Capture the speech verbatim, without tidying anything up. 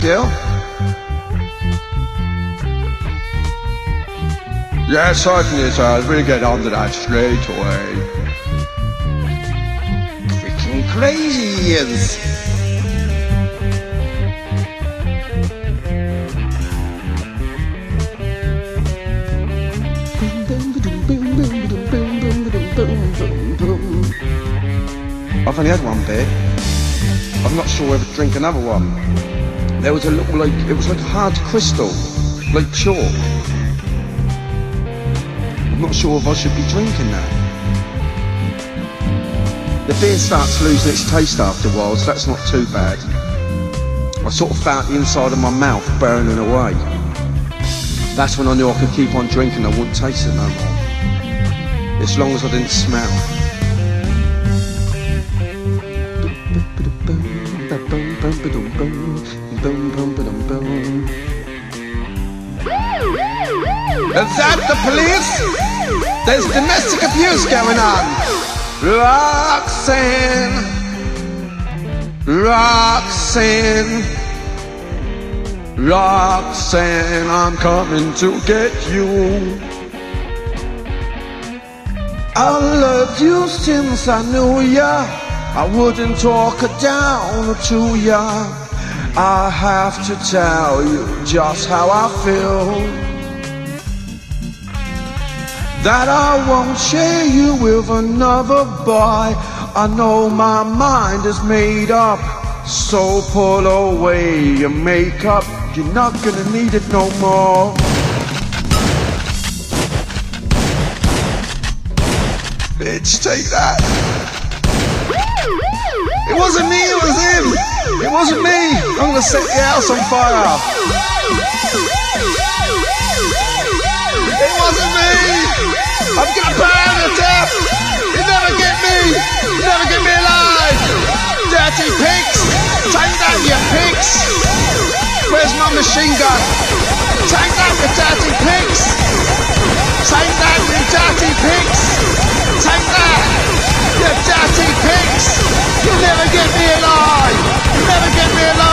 You? Yeah, certainly, sir. We'll get onto that straight away. Freaking crazy he is. I've only had one beer. I'm not sure whether to drink another one. There was a little, like, it was like a hard crystal, like chalk. I'm not sure if I should be drinking that. The beer starts losing its taste after a while, so that's not too bad. I sort of felt the inside of my mouth burning away. That's when I knew I could keep on drinking, I wouldn't taste it no more. As long as I didn't smell. Is that the police? There's domestic abuse going on. Roxanne, Roxanne, Roxanne, I'm coming to get you. I loved you since I knew ya. I wouldn't talk her down to ya. I have to tell you just how I feel. That I won't share you with another boy. I know my mind is made up. So pull away your makeup. You're not gonna need it no more. Bitch, take that. It wasn't me, it was him. It wasn't me. I'm gonna set your house on fire. It wasn't me. I'm gonna burn you to death. You never get me. You never get me alive. Dirty pigs. Take that, you pigs. Where's my machine gun? Take that, you dirty pigs. Take that, you dirty pigs. Take that, you dirty pigs. You never get me alive. You never get me alive.